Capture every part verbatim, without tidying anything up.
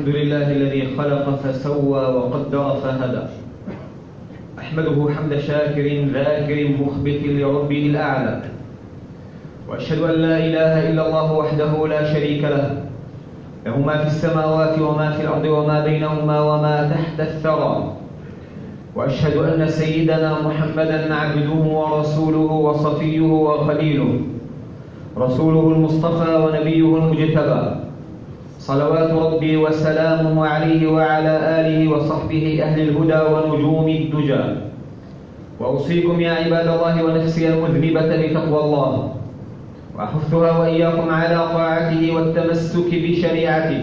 الحمد لله الذي خلق فسوى وقدر فهدى، أحمده حمد شاكر ذاكر مخبت لربه الأعلى، وأشهد أن لا إله إلا الله وحده لا شريك له، له ما في السماوات وما في الأرض وما بينهما وما تحت الثرى، وأشهد أن سيدنا محمدًا عبده ورسوله وصفيه وخليله، رسوله المصطفى ونبيه المجتبى، صلوات ربي وسلامه عليه وعلى آله وصحبه أهل الهدى ونجوم الدجى. وأوصيكم يا عباد الله ونفسي المذنبة بتقوى الله، وأحثها وإياكم على طاعته والتمسك بشريعته.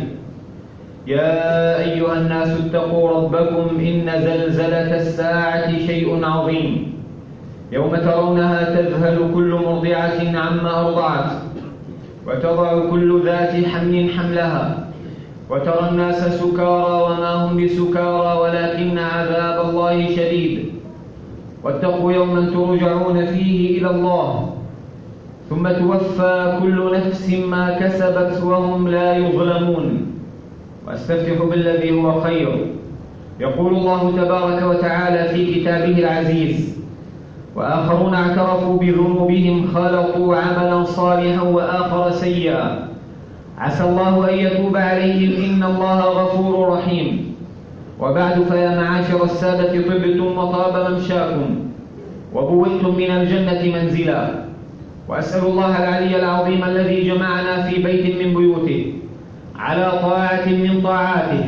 يا أيها الناس اتقوا ربكم إن زلزلة الساعة شيء عظيم، يوم ترونها تذهل كل مرضعة عما أرضعت، وتضع كل ذات حمل حملها، وترى الناس سكارى وما هم بسكارى ولكن عذاب الله شديد. واتقوا يوما ترجعون فيه إلى الله، ثم توفى كل نفس ما كسبت وهم لا يظلمون. واستفتح بالذي هو خير. يقول الله تبارك وتعالى في كتابه العزيز: وآخرون اعترفوا بذنوبهم خلقوا عملا صالحا وآخر سيئا عسى الله أن يتوب عليهم إن الله غفور رحيم. وبعد، فيا معاشر السادة، طبتم وطاب ممشاكم وبوئتم من الجنة منزلا، وأسأل الله العلي العظيم الذي جمعنا في بيت من بيوته على طاعة من طاعاته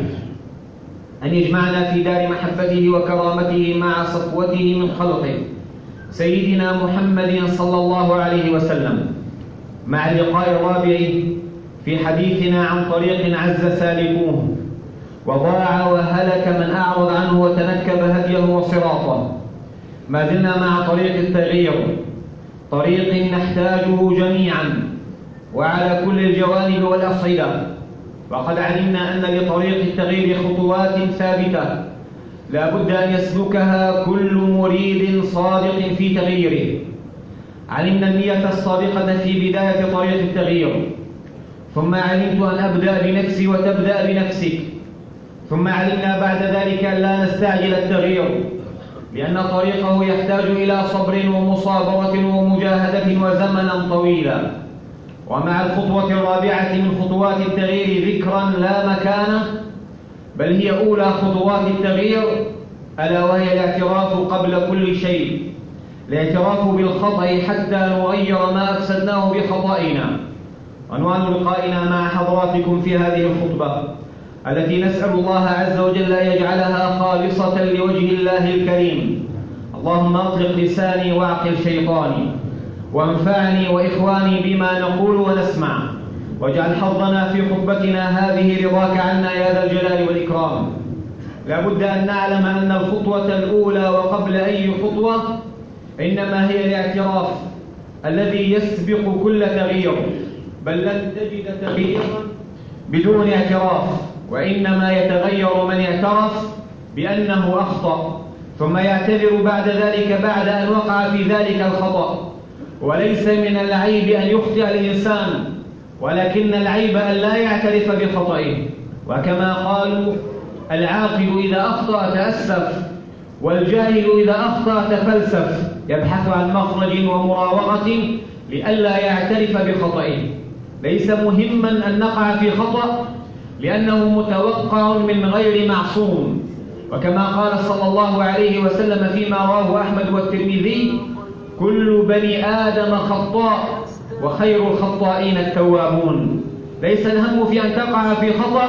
أن يجمعنا في دار محبته وكرامته مع صفوته من خلقه سيدنا محمد صلى الله عليه وسلم، مع اللقاء الرابع في حديثنا عن طريق عز سالكوه وضاع وهلك من أعرض عنه وتنكب هديه وصراطه. ما زلنا مع طريق التغيير، طريق نحتاجه جميعا وعلى كل الجوانب والأصعدة. وقد علمنا أن لطريق التغيير خطوات ثابتة لا بد أن يسلكها كل مريد صادق في تغييره. علمنا النية الصادقة في بداية طريق التغيير، ثم علمت أن أبدأ بنفسي وتبدأ بنفسك، ثم علمنا بعد ذلك أن لا نستعجل التغيير، لأن طريقه يحتاج إلى صبر ومصابرة ومجاهدة وزمنا طويلا. ومع الخطوة الرابعة من خطوات التغيير ذكرا لا مكانه، بل هي أولى خطوات التغيير، ألا وهي الاعتراف قبل كل شيء، الاعتراف بالخطأ حتى نغير ما أفسدناه بخطئنا. عنوان لقائنا مع حضراتكم في هذه الخطبة التي نسأل الله عز وجل أن يجعلها خالصة لوجه الله الكريم: اللهم أطلق لساني وأعقل شيطاني، وانفعني وإخواني بما نقول ونسمع، واجعل حظنا في خطبتنا هذه رضاك عنا يا ذا الجلال والإكرام. لا بد أن نعلم أن الخطوة الأولى وقبل أي خطوة إنما هي الاعتراف الذي يسبق كل تغيير، بل لن تجد تغييرا بدون اعتراف، وإنما يتغير من اعترف بأنه أخطأ ثم يعتذر بعد ذلك بعد أن وقع في ذلك الخطأ. وليس من العيب أن يخطئ الإنسان، ولكن العيب أن لا يعترف بخطئه. وكما قالوا: العاقل إذا أخطأ تأسف، والجاهل إذا أخطأ تفلسف، يبحث عن مخرج ومراوغة لئلا يعترف بخطئه. ليس مهما أن نقع في خطأ، لأنه متوقع من غير معصوم. وكما قال صلى الله عليه وسلم فيما رواه أحمد والترمذي: كل بني آدم خطاء وخير الخطائين التوابون. ليس الهم في أن تقع في خطأ،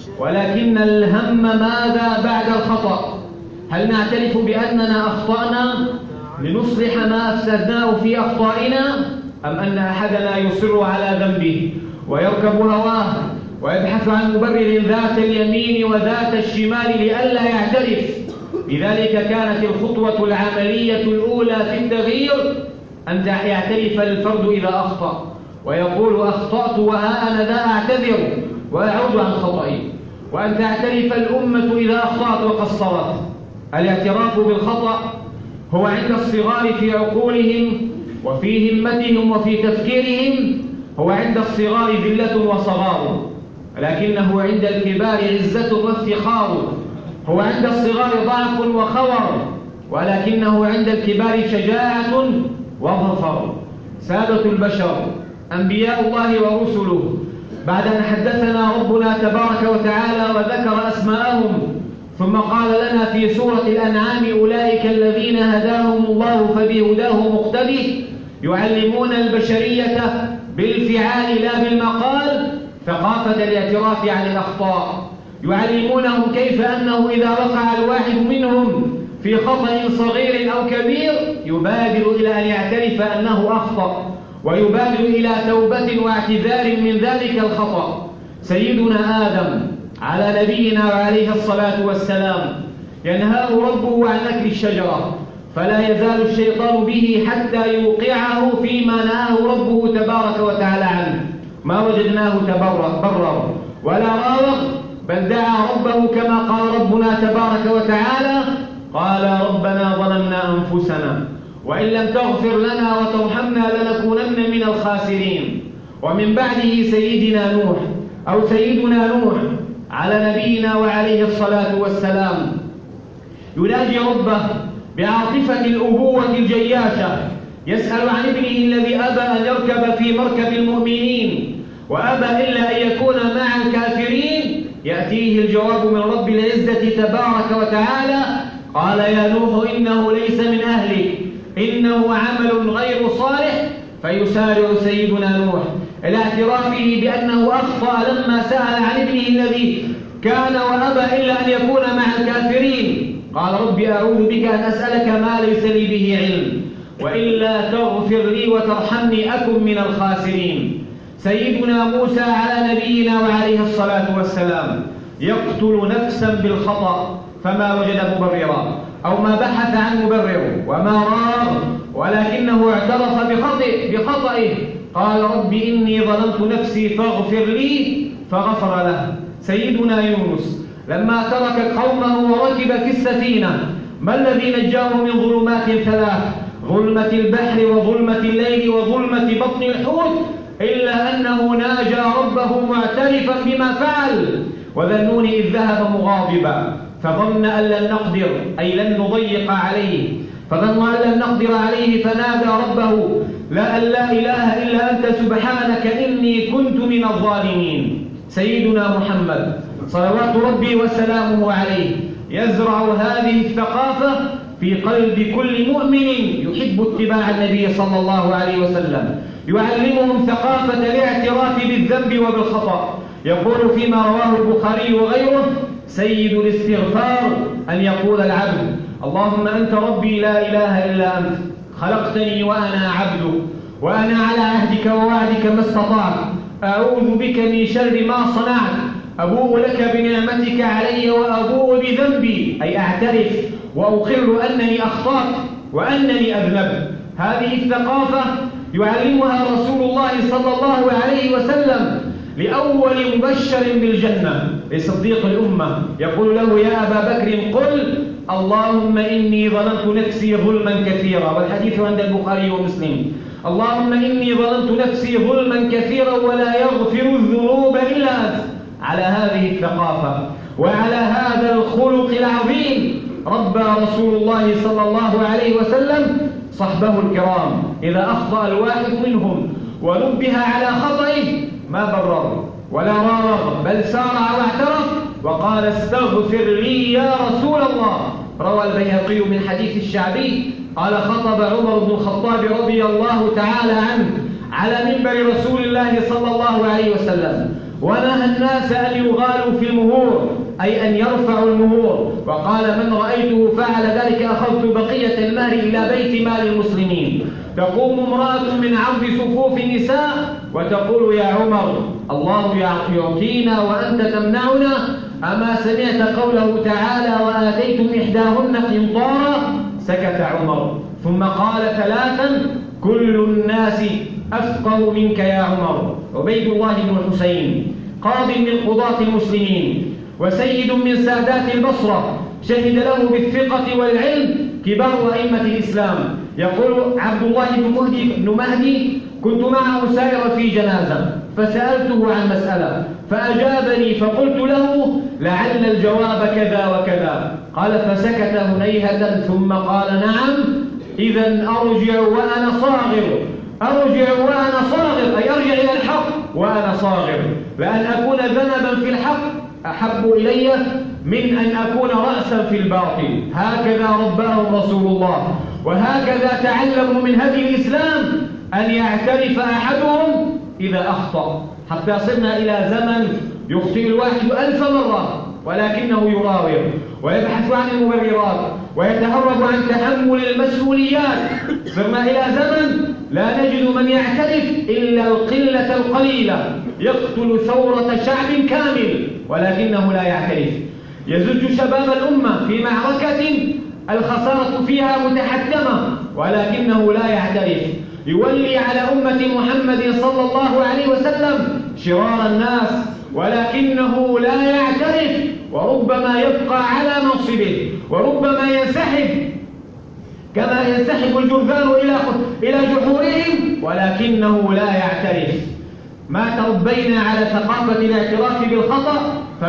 ولكن الهم ماذا بعد الخطأ. هل نعترف بأننا أخطأنا لنصلح ما أفسدناه في أخطائنا، أم أن أحدنا يصر على ذنبه ويركب هواه ويبحث عن مبرر ذات اليمين وذات الشمال لئلا يعترف؟ لذلك كانت الخطوة العملية الأولى في التغيير أن يعترف الفرد إذا أخطأ ويقول: أخطأت وها أنا ذا أعتذر وأعود عن خطئي. وأن تعترف الأمة إذا أخطأت وقصرت. الاعتراف بالخطأ هو عند الصغار في عقولهم وفي همتهم وفي تفكيرهم، هو عند الصغار ذلة وصغار، ولكنه عند الكبار عزة وافتخار، هو عند الصغار ضعف وخور، ولكنه عند الكبار شجاعة وظفر. سادة البشر، أنبياء الله ورسله، بعد أن حدثنا ربنا تبارك وتعالى وذكر أسماءهم، ثم قال لنا في سورة الأنعام: أولئك الذين هداهم الله فبهداه مقتدي، يعلمون البشرية بالفعال لا بالمقال، ثقافة الاعتراف عن الأخطاء، يعلمونهم كيف أنه إذا وقع الواحد منهم في خطأ صغير أو كبير يبادر إلى أن يعترف أنه أخطأ، ويبادر إلى توبة واعتذار من ذلك الخطأ. سيدنا آدم على نبينا وعليه الصلاة والسلام ينهاه ربه عن أكل الشجرة، فلا يزال الشيطان به حتى يوقعه فيما نهاه ربه تبارك وتعالى عنه. ما وجدناه تبرر ولا راوغ، بل دعا ربه كما قال ربنا تبارك وتعالى: قال ربنا ظلمنا أنفسنا وإن لم تغفر لنا وترحمنا لنكونن من الخاسرين. ومن بعده سيدنا نوح أو سيدنا نوح على نبينا وعليه الصلاة والسلام يناجي ربه بعاطفة الأبوة الجياشة، يسأل عن ابنه الذي أبى أن يركب في مركب المؤمنين وأبى إلا أن يكون مع الكافرين. يأتيه الجواب من رب العزة تبارك وتعالى: قال يا نوح إنه ليس من أهلك إنه عمل غير صالح. فيسارع سيدنا نوح إلى اعترافه بأنه أخطأ لما سأل عن ابنه الذي كان وأبى إلا أن يكون مع الكافرين. قال رب أعوذ بك أن أسألك ما ليس لي به علم، وإلا تغفر لي وترحمني أكن من الخاسرين. سيدنا موسى على نبينا وعليه الصلاة والسلام يقتل نفسا بالخطأ فما وجد مبررا أو ما بحث عن مبرر وما راغ، ولكنه اعترف بخطئ بخطئه، قال رب إني ظلمت نفسي فاغفر لي فغفر له. سيدنا يونس لما ترك قومه وركب في السفينة، ما الذي نجاه من ظلمات ثلاث: ظلمة البحر وظلمة الليل وظلمة بطن الحوت، إلا أنه ناجى ربه معترفا بما فعل. وذنون إذ ذهب مغاضبا فظن أن لن نقدر أي لن نضيق عليه، فظن أن لن نقدر عليه فنادى ربه: لا أن لا إله إلا أنت سبحانك إني كنت من الظالمين. سيدنا محمد صلوات ربي وسلامه عليه يزرع هذه الثقافة في قلب كل مؤمن يحب اتباع النبي صلى الله عليه وسلم، يعلمهم ثقافة الاعتراف بالذنب وبالخطأ. يقول فيما رواه البخاري وغيره: سيد الاستغفار أن يقول العبد: اللهم أنت ربي لا إله إلا أنت، خلقتني وأنا عبدك، وأنا على عهدك ووعدك ما استطعت، أعوذ بك من شر ما صنعت، أبوء لك بنعمتك علي وأبوء بذنبي، أي أعترف وأقر أنني أخطأت وأنني أذنبت. هذه الثقافة يعلمها رسول الله صلى الله عليه وسلم لأول مبشر بالجنة لصديق الأمة، يقول له: يا أبا بكر قل اللهم إني ظلمت نفسي ظلما كثيرا، والحديث عند البخاري ومسلم. اللهم إني ظلمت نفسي ظلما كثيرا ولا يغفر الذنوب إلا أنت. على هذه الثقافة وعلى هذا الخلق العظيم ربى رسول الله صلى الله عليه وسلم صحبه الكرام. إذا أخطأ الواحد منهم ونبه على خطئه ما برر ولا راغ، بل سارع واعترف وقال: استغفر لي يا رسول الله. روى البيهقي من حديث الشعبي قال: خطب عمر بن الخطاب رضي الله تعالى عنه على منبر رسول الله صلى الله عليه وسلم، ونهى الناس أن يغالوا في المهور، أي أن يرفعوا المهور، وقال: من رأيته فعل ذلك أخذت بقية المال إلى بيت مال المسلمين. تقوم امرأة من عرض صفوف النساء وتقول: يا عمر الله يعطينا وأنت تمنعنا، أما سمعت قوله تعالى: وآتيتم إحداهن قنطارا؟ سكت عمر ثم قال ثلاثا: كل الناس أفقه منك يا عمر. عبيد الله بن الحسين قاض من قضاة المسلمين وسيد من سادات البصرة، شهد له بالثقة والعلم كبار أئمة الإسلام. يقول عبد الله بن مهدي بن مهدي: كنت معه سائرا في جنازة فسألته عن مسألة فأجابني فقلت له لعل الجواب كذا وكذا. قال فسكت هنيهة ثم قال نعم إذا أرجع وأنا صاغر، أرجع وأنا صاغر أي أرجع إلى الحق وأنا صاغر، لأن أكون ذنبا في الحق أحب إلي من أن أكون رأسا في الباطل. هكذا رباهم رسول الله، وهكذا تعلموا من هدي الإسلام أن يعترف أحدهم إذا أخطأ، حتى صرنا إلى زمن يخطئ الواحد ألف مرة ولكنه يراوغ ويبحث عن المبررات ويتهرب عن تحمل المسؤوليات. صرنا إلى زمن لا نجد من يعترف إلا القلة القليلة، يقتل ثورة شعب كامل ولكنه لا يعترف، يزج شباب الأمة في معركة الخسارة فيها متحتمة ولكنه لا يعترف، يولي على أمة محمد صلى الله عليه وسلم شرار الناس ولكنه لا يعترف، وربما يبقى على منصبه وربما ينسحب كما ينسحب الجرذان إلى إلى جحورهم ولكنه لا يعترف. ما تربينا على ثقافة الاعتراف بالخطأ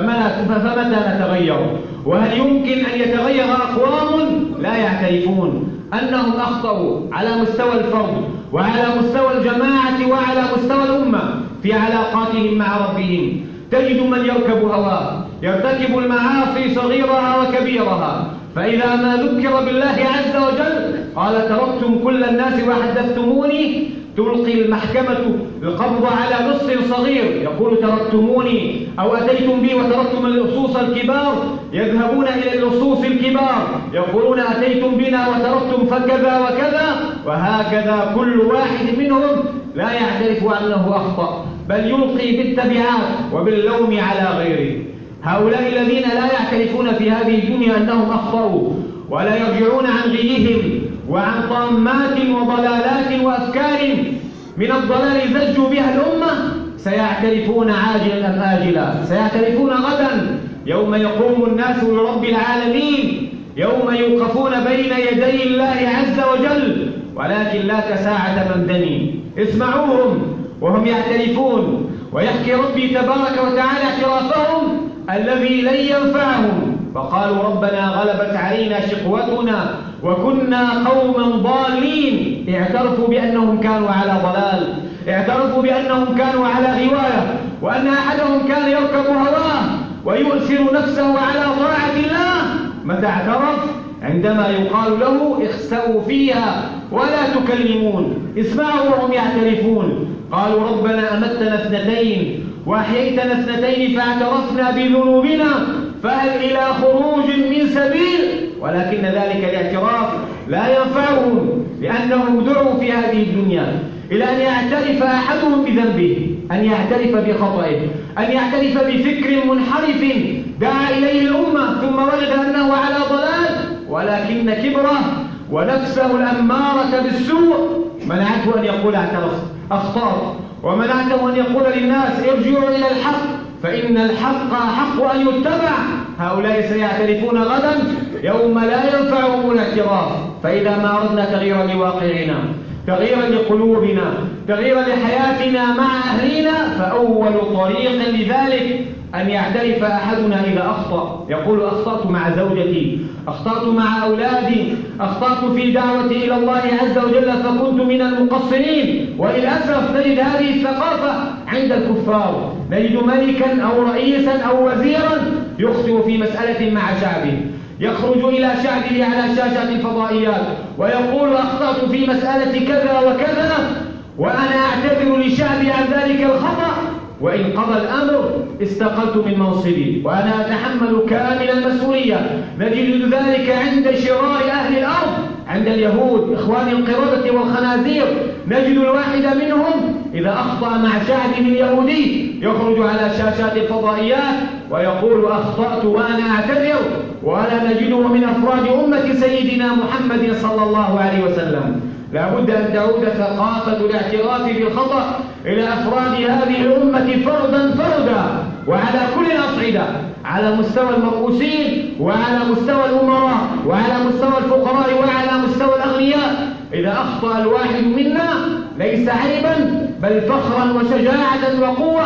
فمتى نتغير؟ وهل يمكن أن يتغير أقوام لا يعترفون أنهم أخطأوا على مستوى الفرد وعلى مستوى الجماعة وعلى مستوى الأمة في علاقاتهم مع ربهم؟ تجد من يركب هواه يرتكب المعاصي صغيرها وكبيرها، فإذا ما ذكر بالله عز وجل قال تركتم كل الناس وحدثتموني، تلقي المحكمة القبض على لص صغير يقول تركتموني، أو أتيتم بي وتركتم اللصوص الكبار يذهبون إلى اللصوص الكبار يقولون أتيتم بنا وتركتم فكذا وكذا، وهكذا كل واحد منهم لا يعترف أنه أخطأ بل يلقي بالتبعات وباللوم على غيره. هؤلاء الذين لا يعترفون في هذه الدنيا أنهم أخطأوا ولا يرجعون عن غيهم وعن طامات وضلالات وأفكار من الضلال زجوا بها الأمة سيعترفون عاجلا أم آجلا، سيعترفون غدا يوم يقوم الناس لرب العالمين، يوم يوقفون بين يدي الله عز وجل، ولكن لا كساعة ممدني. اسمعوهم وهم يعترفون، ويحكي ربي تبارك وتعالى اعترافهم الذي لن ينفعهم، فقالوا ربنا غلبت علينا شقوتنا وكنا قوما ضالين. اعترفوا بأنهم كانوا على ضلال، اعترفوا بأنهم كانوا على غواية، وأن أحدهم كان يركب هواه ويؤثر نفسه على طاعة الله. متى اعترف؟ عندما يقال له اخسأوا فيها ولا تكلمون. اسمعوا وهم يعترفون، قالوا ربنا أمتنا اثنتين وأحييتنا اثنتين فاعترفنا بذنوبنا فهل إلى خروج من سبيل؟ ولكن ذلك الاعتراف لا ينفعهم، لأنهم دعوا في هذه الدنيا إلى أن يعترف أحدهم بذنبه، أن يعترف بخطئه، أن يعترف بفكر منحرف دعا إليه الأمة ثم وجد أنه على ضلال، ولكن كبره ونفسه الأمارة بالسوء منعته أن يقول اعترفت أخطأت، ومنعته أن يقول للناس ارجعوا إلى الحق فإن الحق حق أن يتبع. هؤلاء سيعترفون غدا يوم لا ينفعهم الاعتراف. فإذا ما أردنا تغييرا لواقعنا، تغييرا لقلوبنا، تغييرا لحياتنا مع أهلنا، فأول طريق لذلك أن يعترف أحدنا إذا أخطأ، يقول أخطأت مع زوجتي، أخطأت مع أولادي، أخطأت في دعوتي إلى الله عز وجل فكنت من المقصرين. وللأسف نجد هذه الثقافة عند الكفار، نجد ملكا أو رئيسا أو وزيرا يخطئ في مسألة مع شعبه، يخرج إلى شعبه على شاشة الفضائيات ويقول أخطأت في مسألة كذا وكذا وأنا أعتذر لشعبي عن ذلك الخطأ، وإن قضى الأمر استقلت من منصبي وأنا أتحمل كامل المسؤولية. نجد ذلك عند شرار أهل الأرض، عند اليهود إخوان القردة والخنازير، نجد الواحد منهم إذا أخطأ مع شعبه اليهودي يخرج على شاشات الفضائيات ويقول أخطأت وأنا أعتذر، ولا نجده من أفراد أمة سيدنا محمد صلى الله عليه وسلم. لا بد أن تعود ثقافة الاعتراف بالخطأ إلى أفراد هذه الأمة فردا فردا وعلى كل الأصعدة، على مستوى المرؤوسين وعلى مستوى الأمراء وعلى مستوى الفقراء وعلى مستوى الأغنياء. إذا أخطأ الواحد منا ليس عيبا بل فخرا وشجاعة وقوة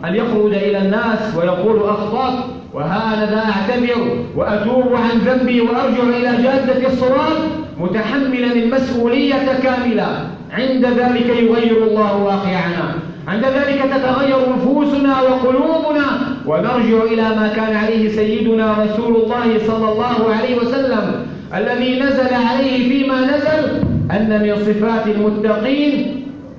أن يخرج إلى الناس ويقول أخطأت وهذا أعتذر وأتوب عن ذنبي وأرجع إلى جادة الصواب متحملا المسؤولية كاملة، عند ذلك يغير الله واقعنا، عند ذلك تتغير نفوسنا وقلوبنا ونرجع إلى ما كان عليه سيدنا رسول الله صلى الله عليه وسلم الذي نزل عليه فيما نزل أن من صفات المتقين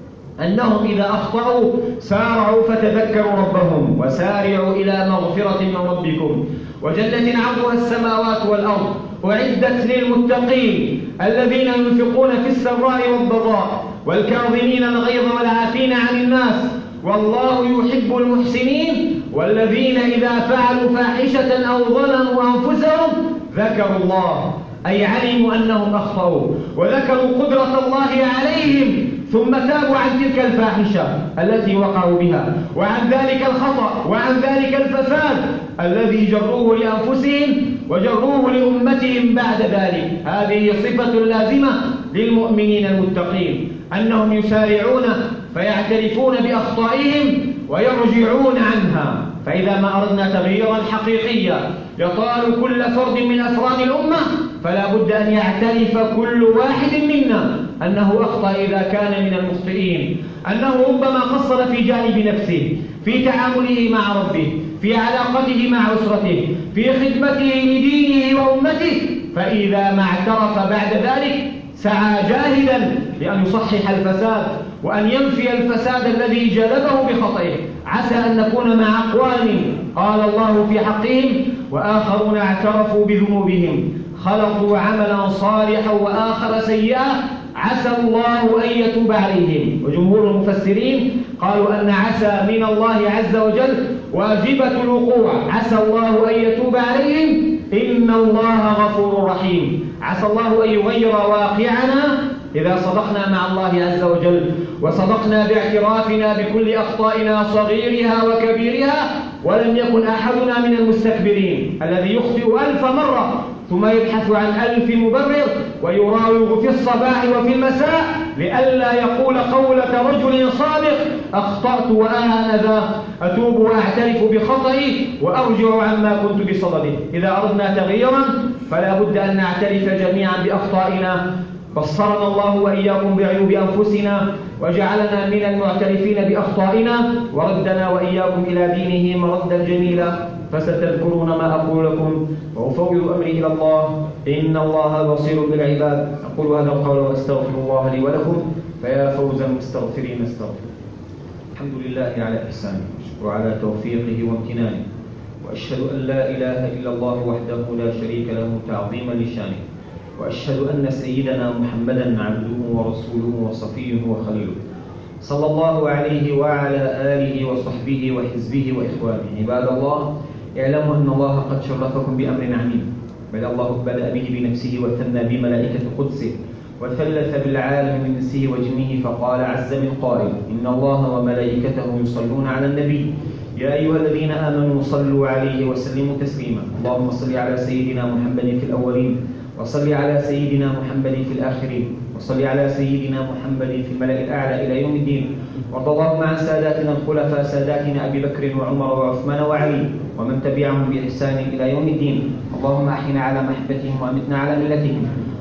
أنهم إذا أخطأوا سارعوا فتذكروا ربهم وسارعوا إلى مغفرة من ربكم وجنة عرضها السماوات والأرض أعدت للمتقين الذين ينفقون في السراء والضراء والكاظمين الغيظ والعافين عن الناس والله يحب المحسنين والذين إذا فعلوا فاحشة أو ظلموا أنفسهم ذكروا الله أي علموا أنهم أخطأوا وذكروا قدرة الله عليهم ثم تابوا عن تلك الفاحشة التي وقعوا بها وعن ذلك الخطأ وعن ذلك الفساد الذي جروه لأنفسهم وجروه لأمتهم بعد ذلك. هذه صفة لازمة للمؤمنين المتقين أنهم يسارعون فيعترفون بأخطائهم ويرجعون عنها. فإذا ما أردنا تغييرا حقيقيا يطال كل فرد من أفراد الأمة فلا بد أن يعترف كل واحد منا أنه أخطأ إذا كان من المخطئين، أنه ربما قصر في جانب نفسه، في تعامله مع ربه، في علاقته مع أسرته، في خدمته لدينه وأمته. فإذا ما اعترف بعد ذلك سعى جاهدا لأن يصحح الفساد وأن ينفي الفساد الذي جلبه بخطئه. عسى أن نكون مع أقوام قال الله في حقهم وآخرون اعترفوا بذنوبهم خلقوا عملا صالحا وآخر سيئا عسى الله أن يتوب عليهم. وجمهور المفسرين قالوا أن عسى من الله عز وجل واجبة الوقوع، عسى الله أن يتوب عليهم إن الله غفور رحيم. عسى الله أن يغير واقعنا إذا صدقنا مع الله عز وجل وصدقنا باعترافنا بكل أخطائنا صغيرها وكبيرها ولم يكن أحدنا من المستكبرين الذي يخطئ ألف مرة ثم يبحث عن ألف مبرر ويراوغ في الصباح وفي المساء لئلا يقول قولة رجل صادق أخطأت وأنا ذا أتوب وأعترف بخطئي وأرجع عما كنت بصدده. إذا أردنا تغييرا فلا بد أن نعترف جميعا بأخطائنا. بصرنا الله وإياكم بعيوب أنفسنا وجعلنا من المعترفين بأخطائنا وردنا وإياكم إلى دينه مردا جميلا. فستذكرون ما أقول لكم وأفوض أمري إلى الله إن الله بصير بالعباد. أقول هذا القول وأستغفر الله لي ولكم فيا فوز المستغفرين استغفر. الحمد لله على إحسانه وعلى توفيقه وامتنانه وأشهد أن لا إله إلا الله وحده لا شريك له تعظيما لشانه وأشهد أن سيدنا محمدا عبده ورسوله وصفيه وخليله صلى الله عليه وعلى آله وصحبه وحزبه وإخوانه. عباد الله اعلموا أن الله قد شرفكم بأمر عميم بل الله بدأ به بنفسه وثنى بملائكة قدسه وثلث بالعالم من إنسه وجنه فقال عز من قائل إن الله وملائكته يصلون على النبي يا أيها الذين آمنوا صلوا عليه وسلموا تسليما. اللهم صل على سيدنا محمد في الأولين وصل على سيدنا محمد في الآخرين وصل على سيدنا محمد في الملأ الأعلى إلى يوم الدين. وارض اللهم عن ساداتنا الخلفاء ساداتنا أبي بكر وعمر وعثمان وعلي ومن تبعهم بإحسان إلى يوم الدين. اللهم أحينا على محبتهم وأمتنا على ملتهم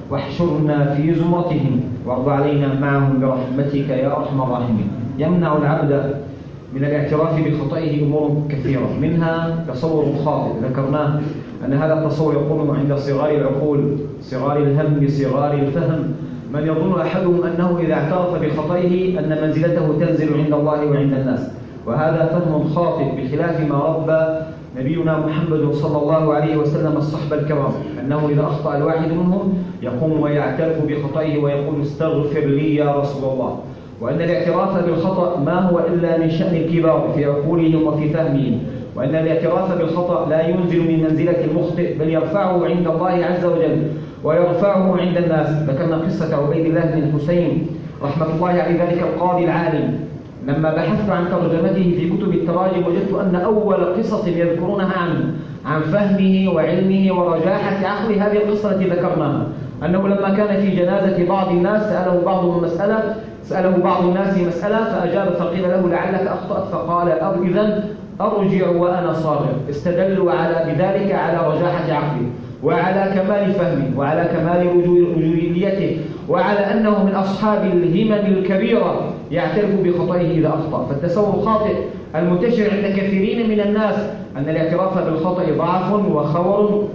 واحشرنا في زمرتهم وارض علينا معهم برحمتك يا أرحم الراحمين. يمنع العبد من الاعتراف بخطئه أمور كثيرة منها تصور خاطئ ذكرناه أن هذا التصور يقوم عند صغار العقول صغار الهم صغار الفهم. من يظن أحدهم أنه إذا اعترف بخطئه أن منزلته تنزل عند الله وعند الناس وهذا فهم خاطئ بخلاف ما ربى نبينا محمد صلى الله عليه وسلم الصحبة الكرام أنه إذا أخطأ الواحد منهم يقوم ويعترف بخطئه ويقول استغفر لي يا رسول الله. وأن الاعتراف بالخطأ ما هو إلا من شأن الكبار في عقولهم وفي فهمهم وأن الاعتراف بالخطأ لا ينزل من منزلة المخطئ بل يرفعه عند الله عز وجل ويرفعه عند الناس. ذكرنا قصة عبيد الله بن الحسين رحمة الله عليه ذلك القاضي العالم لما بحثت عن ترجمته في كتب التراجم وجدت أن أول قصة يذكرونها عنه عن فهمه وعلمه ورجاحة عقله هذه القصة التي ذكرناها أنه لما كان في جنازة بعض الناس سأله بعضهم مسألة سأله بعض الناس مسألة فأجاب فقيل له لعلك أخطأت فقال أو إذن أرجع وأنا صاغر، استدلوا على بذلك على رجاحة عقله وعلى كمال فهمه وعلى كمال رجوليته وعلى أنه من أصحاب الهمم الكبيرة يعترف بخطئه إذا أخطأ. فالتصور الخاطئ المنتشر عند كثيرين من الناس أن الاعتراف بالخطأ ضعف وخور،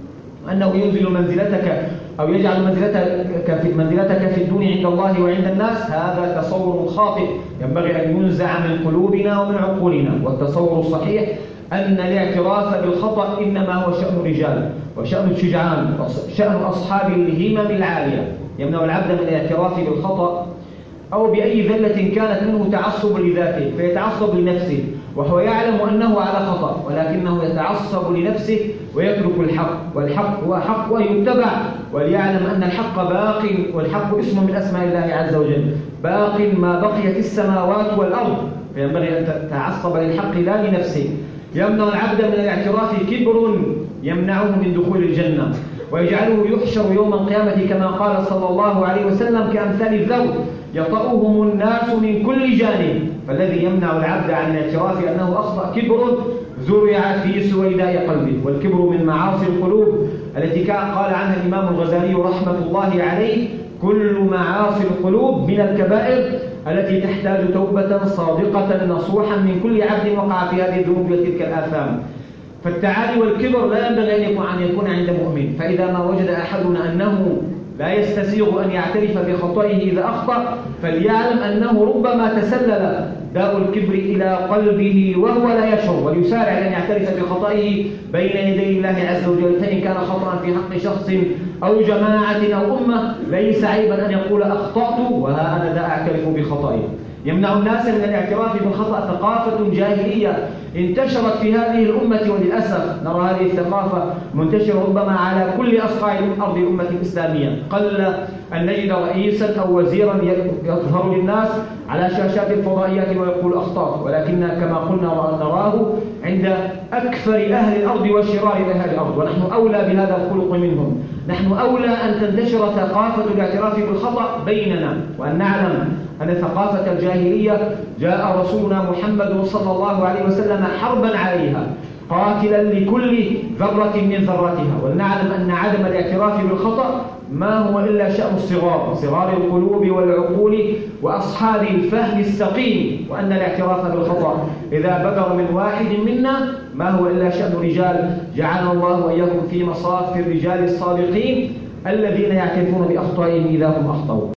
أنه ينزل منزلتك أو يجعل منزلتك في منزلتك في الدون عند الله وعند الناس. هذا تصور خاطئ ينبغي أن ينزع من قلوبنا ومن عقولنا. والتصور الصحيح أن الاعتراف بالخطأ إنما هو شأن الرجال وشأن الشجعان، شأن أصحاب الهمم العالية. يمنع العبد من الاعتراف بالخطأ أو بأي ذلة كانت منه تعصب لذاته فيتعصب لنفسه وهو يعلم أنه على خطأ، ولكنه يتعصب لنفسه ويترك الحق، والحق هو حق ويتبع، وليعلم أن الحق باق، والحق اسم من أسماء الله عز وجل، باق ما بقيت السماوات والأرض، فينبغي أن تتعصب للحق لا لنفسه. يمنع العبد من الاعتراف كبر يمنعه من دخول الجنة ويجعله يحشر يوم القيامة كما قال صلى الله عليه وسلم كأمثال الذر يطأهم الناس من كل جانب. فالذي يمنع العبد عن الاعتراف أنه أخطأ كبر زرع في سويداء قلبه، والكبر من معاصي القلوب التي قال عنها الإمام الغزالي رحمة الله عليه: كل معاصي القلوب من الكبائر التي تحتاج توبة صادقة نصوحا من كل عبد وقع في هذه الذنوب وتلك الآثام. فالتعالي والكبر لا ينبغي أن يكون عند مؤمن. فإذا ما وجد أحدنا أنه لا يستسيغ أن يعترف بخطئه إذا أخطأ فليعلم أنه ربما تسلل داء الكبر إلى قلبه وهو لا يشعر، وليسارع أن يعترف بخطئه بين يدي الله عز وجل. فإن كان خطأ في حق شخص أو جماعة أو أمة ليس عيبا أن يقول أخطأت وها أنا ذا أعترف بخطئي. يمنع الناس من الاعتراف بالخطأ ثقافة جاهلية انتشرت في هذه الأمة، وللأسف نرى هذه الثقافة منتشرة ربما على كل أصقاع أرض الأمة الإسلامية. قل أن نجد رئيسا أو وزيرا يظهر للناس على شاشات الفضائيات ويقول أخطأت، ولكن كما قلنا نراه عند أكثر أهل الأرض وشرار أهل الأرض، ونحن أولى بهذا الخلق منهم. نحن أولى أن تنتشر ثقافة الاعتراف بالخطأ بيننا، وأن نعلم أن ثقافة الجاهلية جاء رسولنا محمد صلى الله عليه وسلم حربا عليها قاتلا لكل ذرة من ذراتها. ولنعلم أن عدم الاعتراف بالخطأ ما هو إلا شأن الصغار، صغار القلوب والعقول وأصحاب الفهم السقيم، وأن الاعتراف بالخطأ إذا بدر من واحد منا ما هو إلا شأن رجال. جعلنا الله وإياكم في مصاف الرجال الصادقين الذين يعترفون بأخطائهم إذا هم أخطأوا.